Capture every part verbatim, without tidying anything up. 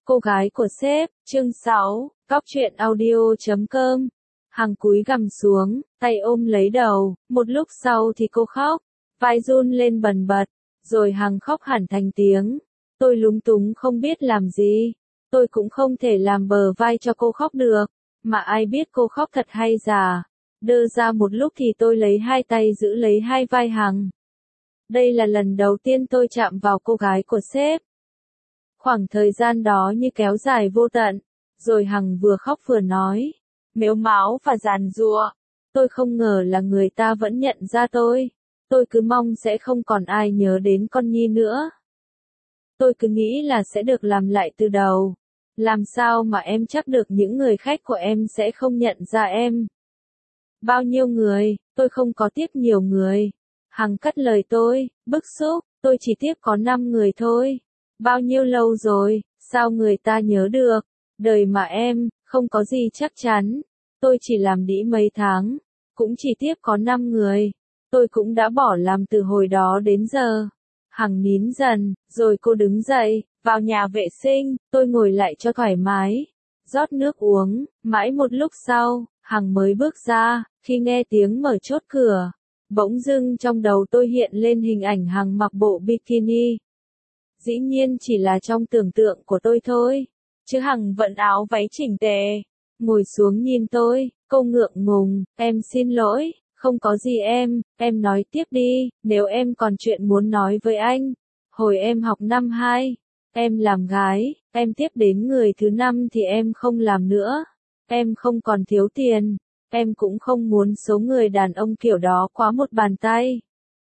Cô gái của sếp, chương sáu, Cóc truyện audio chấm com. Hằng cúi gằm xuống, tay ôm lấy đầu, một lúc sau thì cô khóc, vai run lên bần bật, rồi Hằng khóc hẳn thành tiếng. Tôi lúng túng không biết làm gì, tôi cũng không thể làm bờ vai cho cô khóc được, mà ai biết cô khóc thật hay giả. Đơ ra một lúc thì tôi lấy hai tay giữ lấy hai vai Hằng. Đây là lần đầu tiên tôi chạm vào cô gái của sếp. Khoảng thời gian đó như kéo dài vô tận, rồi Hằng vừa khóc vừa nói, mếu máo và giàn giụa. Tôi không ngờ là người ta vẫn nhận ra tôi. Tôi cứ mong sẽ không còn ai nhớ đến con Nhi nữa. Tôi cứ nghĩ là sẽ được làm lại từ đầu. Làm sao mà em chắc được những người khách của em sẽ không nhận ra em? Bao nhiêu người, tôi không có tiếp nhiều người. Hằng cắt lời tôi, bức xúc, tôi chỉ tiếp có năm người thôi. Bao nhiêu lâu rồi, sao người ta nhớ được? Đời mà em, không có gì chắc chắn. Tôi chỉ làm đĩ mấy tháng, cũng chỉ tiếp có năm người. Tôi cũng đã bỏ làm từ hồi đó đến giờ. Hằng nín dần, rồi cô đứng dậy, vào nhà vệ sinh, tôi ngồi lại cho thoải mái. Rót nước uống, mãi một lúc sau, Hằng mới bước ra, khi nghe tiếng mở chốt cửa. Bỗng dưng trong đầu tôi hiện lên hình ảnh Hằng mặc bộ bikini. Dĩ nhiên chỉ là trong tưởng tượng của tôi thôi, chứ Hằng vận áo váy chỉnh tề, ngồi xuống nhìn tôi, cô ngượng ngùng, em xin lỗi, không có gì em, em nói tiếp đi, nếu em còn chuyện muốn nói với anh. Hồi em học năm hai, em làm gái, em tiếp đến người thứ năm thì em không làm nữa, em không còn thiếu tiền, em cũng không muốn số người đàn ông kiểu đó quá một bàn tay.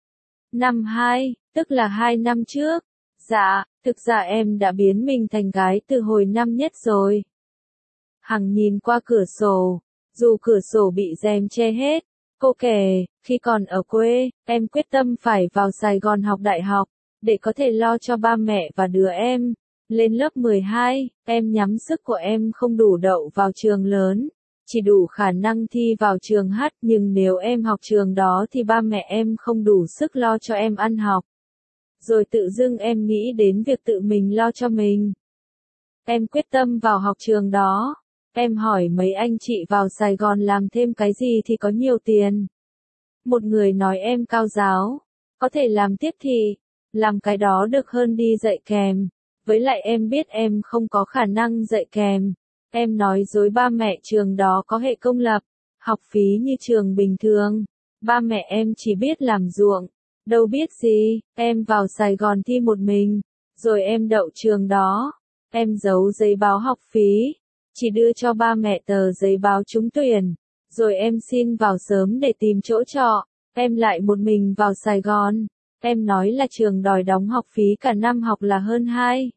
Năm hai, tức là hai năm trước. Dạ, thực ra em đã biến mình thành gái từ hồi năm nhất rồi. Hằng nhìn qua cửa sổ, dù cửa sổ bị rèm che hết, cô kể, khi còn ở quê, em quyết tâm phải vào Sài Gòn học đại học, để có thể lo cho ba mẹ và đứa em. Lên lớp mười hai, em nhắm sức của em không đủ đậu vào trường lớn, chỉ đủ khả năng thi vào trường hát, nhưng nếu em học trường đó thì ba mẹ em không đủ sức lo cho em ăn học. Rồi tự dưng em nghĩ đến việc tự mình lo cho mình. Em quyết tâm vào học trường đó. Em hỏi mấy anh chị vào Sài Gòn làm thêm cái gì thì có nhiều tiền. Một người nói em cao giáo, có thể làm tiếp thị, làm cái đó được hơn đi dạy kèm. Với lại em biết em không có khả năng dạy kèm. Em nói dối ba mẹ trường đó có hệ công lập, học phí như trường bình thường. Ba mẹ em chỉ biết làm ruộng. Đâu biết gì, em vào Sài Gòn thi một mình, rồi em đậu trường đó. Em giấu giấy báo học phí, chỉ đưa cho ba mẹ tờ giấy báo trúng tuyển, rồi em xin vào sớm để tìm chỗ trọ. Em lại một mình vào Sài Gòn. Em nói là trường đòi đóng học phí cả năm học là hơn hai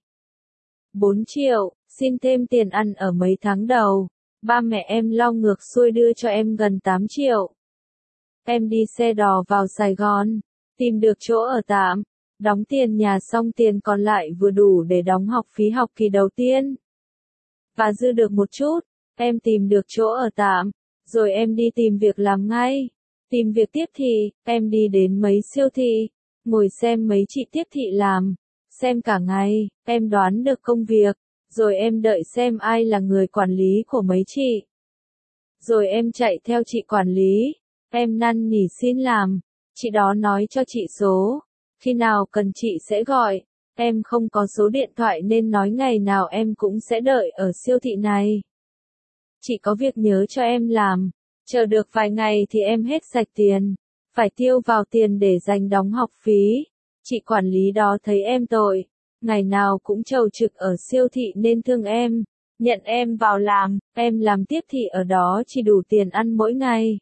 bốn triệu, xin thêm tiền ăn ở mấy tháng đầu. Ba mẹ em lo ngược xuôi đưa cho em gần tám triệu. Em đi xe đò vào Sài Gòn, tìm được chỗ ở tạm, đóng tiền nhà xong tiền còn lại vừa đủ để đóng học phí học kỳ đầu tiên. Và dư được một chút, em tìm được chỗ ở tạm, rồi em đi tìm việc làm ngay. Tìm việc tiếp thị, em đi đến mấy siêu thị, ngồi xem mấy chị tiếp thị làm, xem cả ngày, em đoán được công việc, rồi em đợi xem ai là người quản lý của mấy chị. Rồi em chạy theo chị quản lý, em năn nỉ xin làm. Chị đó nói cho chị số, khi nào cần chị sẽ gọi. Em không có số điện thoại nên nói ngày nào em cũng sẽ đợi ở siêu thị này. Chị có việc nhớ cho em làm, chờ được vài ngày thì em hết sạch tiền, phải tiêu vào tiền để dành đóng học phí. Chị quản lý đó thấy em tội, ngày nào cũng trầu trực ở siêu thị nên thương em, nhận em vào làm, em làm tiếp thị ở đó chỉ đủ tiền ăn mỗi ngày.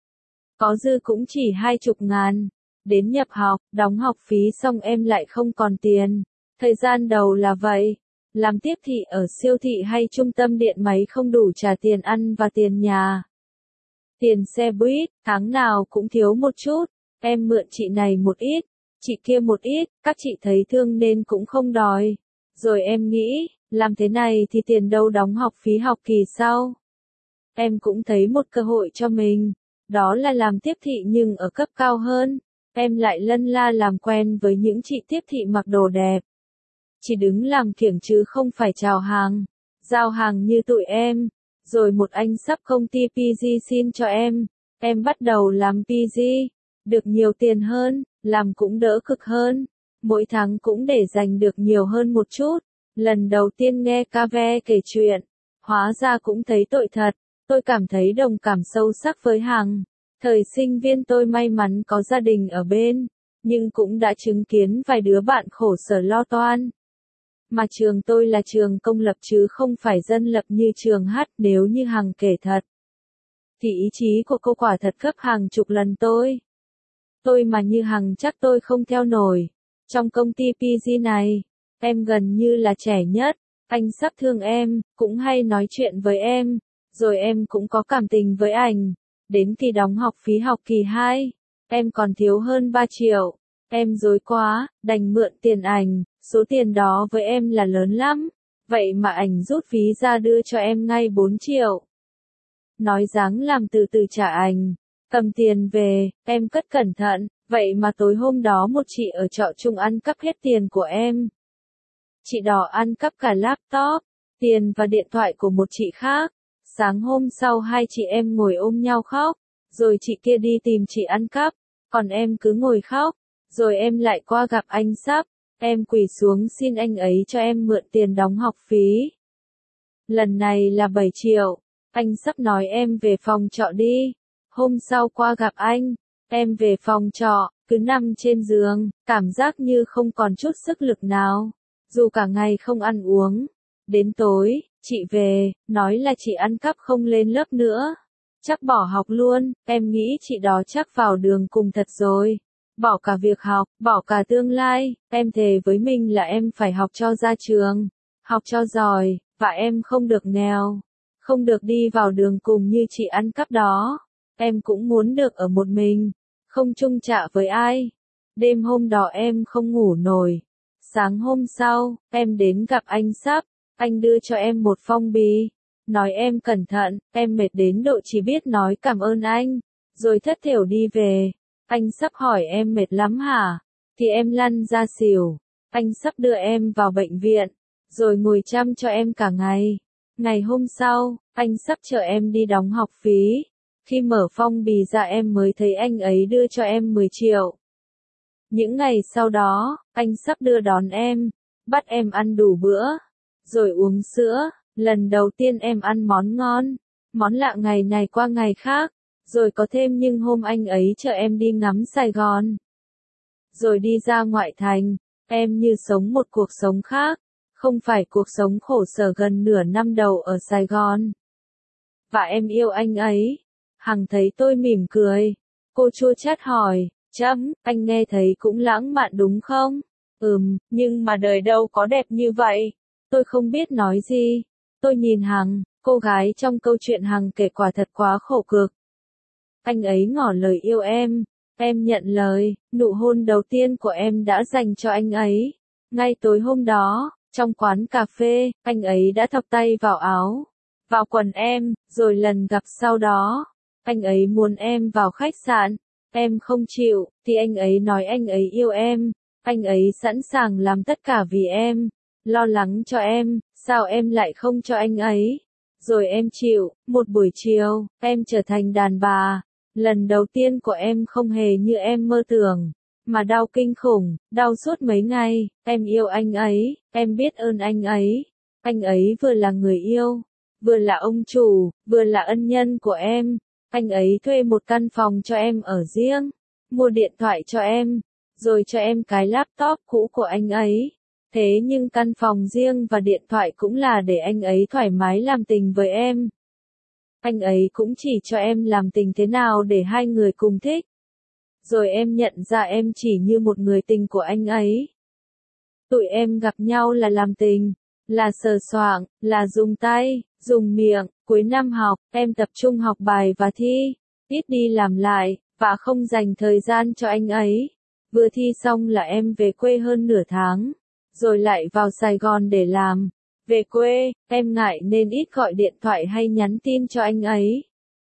Có dư cũng chỉ hai chục ngàn. Đến nhập học, đóng học phí xong em lại không còn tiền. Thời gian đầu là vậy. Làm tiếp thị ở siêu thị hay trung tâm điện máy không đủ trả tiền ăn và tiền nhà. Tiền xe buýt, tháng nào cũng thiếu một chút. Em mượn chị này một ít, chị kia một ít, các chị thấy thương nên cũng không đòi. Rồi em nghĩ, làm thế này thì tiền đâu đóng học phí học kỳ sau. Em cũng thấy một cơ hội cho mình. Đó là làm tiếp thị nhưng ở cấp cao hơn. Em lại lân la làm quen với những chị tiếp thị mặc đồ đẹp. chỉ đứng làm kiểng chứ không phải chào hàng, giao hàng như tụi em. Rồi một anh sắp công ty pê giê xin cho em, em bắt đầu làm pê giê, được nhiều tiền hơn, làm cũng đỡ cực hơn, mỗi tháng cũng để dành được nhiều hơn một chút. Lần đầu tiên nghe Cave kể chuyện, hóa ra cũng thấy tội thật, tôi cảm thấy đồng cảm sâu sắc với Hằng. Thời sinh viên tôi may mắn có gia đình ở bên, nhưng cũng đã chứng kiến vài đứa bạn khổ sở lo toan. Mà trường tôi là trường công lập chứ không phải dân lập như trường hát. Nếu như Hằng kể thật, thì ý chí của cô quả thật gấp hàng chục lần tôi. Tôi mà như Hằng chắc tôi không theo nổi. Trong công ty pê giê này, em gần như là trẻ nhất, anh sắp thương em, cũng hay nói chuyện với em, rồi em cũng có cảm tình với anh. Đến kỳ đóng học phí học kỳ hai, em còn thiếu hơn ba triệu. Em dối quá, đành mượn tiền ảnh, số tiền đó với em là lớn lắm. Vậy mà ảnh rút ví ra đưa cho em ngay bốn triệu. Nói dáng làm từ từ trả ảnh. Cầm tiền về, em cất cẩn thận, vậy mà tối hôm đó một chị ở trọ chung ăn cắp hết tiền của em. Chị đó ăn cắp cả laptop, tiền và điện thoại của một chị khác. Sáng hôm sau hai chị em ngồi ôm nhau khóc, rồi chị kia đi tìm chị ăn cắp, còn em cứ ngồi khóc. Rồi em lại qua gặp anh Sắp, em quỳ xuống xin anh ấy cho em mượn tiền đóng học phí. Lần này là bảy triệu, anh Sắp nói em về phòng trọ đi. Hôm sau qua gặp anh, em về phòng trọ, cứ nằm trên giường, cảm giác như không còn chút sức lực nào, dù cả ngày không ăn uống. Đến tối, chị về, nói là chị ăn cắp không lên lớp nữa, chắc bỏ học luôn. Em nghĩ chị đó chắc vào đường cùng thật rồi. Bỏ cả việc học, bỏ cả tương lai, em thề với mình là em phải học cho ra trường, học cho giỏi, và em không được nghèo, không được đi vào đường cùng như chị ăn cắp đó. Em cũng muốn được ở một mình, không chung chạ với ai. Đêm hôm đó em không ngủ nổi. Sáng hôm sau, em đến gặp anh Sắp, anh đưa cho em một phong bì, nói em cẩn thận, em mệt đến độ chỉ biết nói cảm ơn anh, rồi thất thểu đi về. Anh Sắp hỏi em mệt lắm hả? Thì em lăn ra xỉu. Anh Sắp đưa em vào bệnh viện, rồi ngồi chăm cho em cả ngày. Ngày hôm sau, anh Sắp chở em đi đóng học phí. Khi mở phong bì ra em mới thấy anh ấy đưa cho em mười triệu. Những ngày sau đó, anh Sắp đưa đón em, bắt em ăn đủ bữa, rồi uống sữa. Lần đầu tiên em ăn món ngon, món lạ ngày này qua ngày khác. Rồi có thêm nhưng hôm anh ấy chở em đi ngắm Sài Gòn. Rồi đi ra ngoại thành, em như sống một cuộc sống khác, không phải cuộc sống khổ sở gần nửa năm đầu ở Sài Gòn. Và em yêu anh ấy. Hằng thấy tôi mỉm cười. Cô chua chát hỏi, chấm, anh nghe thấy cũng lãng mạn đúng không? Ừm, nhưng mà đời đâu có đẹp như vậy. Tôi không biết nói gì. Tôi nhìn Hằng, cô gái trong câu chuyện Hằng kể quả thật quá khổ cực. Anh ấy ngỏ lời yêu em, em nhận lời, nụ hôn đầu tiên của em đã dành cho anh ấy. Ngay tối hôm đó, trong quán cà phê, anh ấy đã thọc tay vào áo, vào quần em, rồi lần gặp sau đó, anh ấy muốn em vào khách sạn. Em không chịu, thì anh ấy nói anh ấy yêu em, anh ấy sẵn sàng làm tất cả vì em, lo lắng cho em, sao em lại không cho anh ấy? Rồi em chịu, một buổi chiều, em trở thành đàn bà. Lần đầu tiên của em không hề như em mơ tưởng, mà đau kinh khủng, đau suốt mấy ngày. Em yêu anh ấy, em biết ơn anh ấy. Anh ấy vừa là người yêu, vừa là ông chủ, vừa là ân nhân của em. Anh ấy thuê một căn phòng cho em ở riêng, mua điện thoại cho em, rồi cho em cái laptop cũ của anh ấy. Thế nhưng căn phòng riêng và điện thoại cũng là để anh ấy thoải mái làm tình với em. Anh ấy cũng chỉ cho em làm tình thế nào để hai người cùng thích. Rồi em nhận ra em chỉ như một người tình của anh ấy. Tụi em gặp nhau là làm tình, là sờ soạng, là dùng tay, dùng miệng. Cuối năm học, em tập trung học bài và thi, ít đi làm lại, và không dành thời gian cho anh ấy. Vừa thi xong là em về quê hơn nửa tháng, rồi lại vào Sài Gòn để làm. Về quê, em ngại nên ít gọi điện thoại hay nhắn tin cho anh ấy.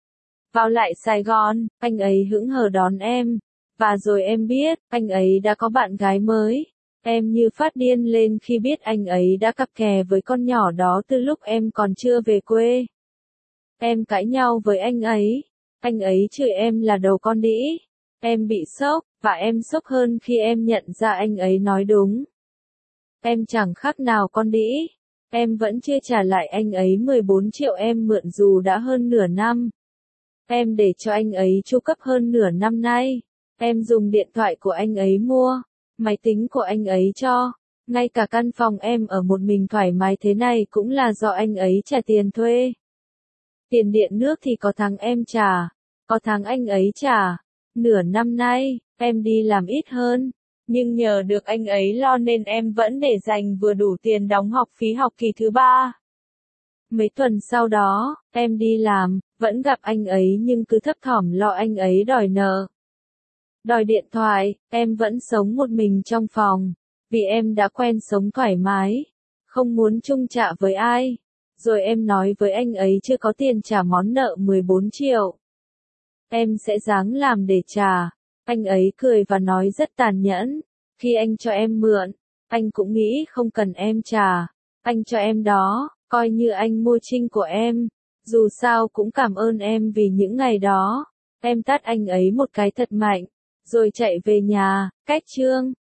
Vào lại Sài Gòn, anh ấy hững hờ đón em. Và rồi em biết, anh ấy đã có bạn gái mới. Em như phát điên lên khi biết anh ấy đã cặp kè với con nhỏ đó từ lúc em còn chưa về quê. Em cãi nhau với anh ấy. Anh ấy chửi em là đầu con đĩ. Em bị sốc, và em sốc hơn khi em nhận ra anh ấy nói đúng. Em chẳng khác nào con đĩ. Em vẫn chưa trả lại anh ấy mười bốn triệu em mượn dù đã hơn nửa năm. Em để cho anh ấy chu cấp hơn nửa năm nay. Em dùng điện thoại của anh ấy mua, máy tính của anh ấy cho. Ngay cả căn phòng em ở một mình thoải mái thế này cũng là do anh ấy trả tiền thuê. Tiền điện nước thì có tháng em trả, có tháng anh ấy trả. Nửa năm nay, em đi làm ít hơn, nhưng nhờ được anh ấy lo nên em vẫn để dành vừa đủ tiền đóng học phí học kỳ thứ ba. Mấy tuần sau đó, em đi làm, vẫn gặp anh ấy nhưng cứ thấp thỏm lo anh ấy đòi nợ. Đòi điện thoại, em vẫn sống một mình trong phòng, vì em đã quen sống thoải mái, không muốn chung chạ với ai. Rồi em nói với anh ấy chưa có tiền trả món nợ mười bốn triệu. Em sẽ ráng làm để trả. Anh ấy cười và nói rất tàn nhẫn. Khi anh cho em mượn, anh cũng nghĩ không cần em trả. Anh cho em đó, coi như anh mua trinh của em. Dù sao cũng cảm ơn em vì những ngày đó. Em tát anh ấy một cái thật mạnh, rồi chạy về nhà, cách chương.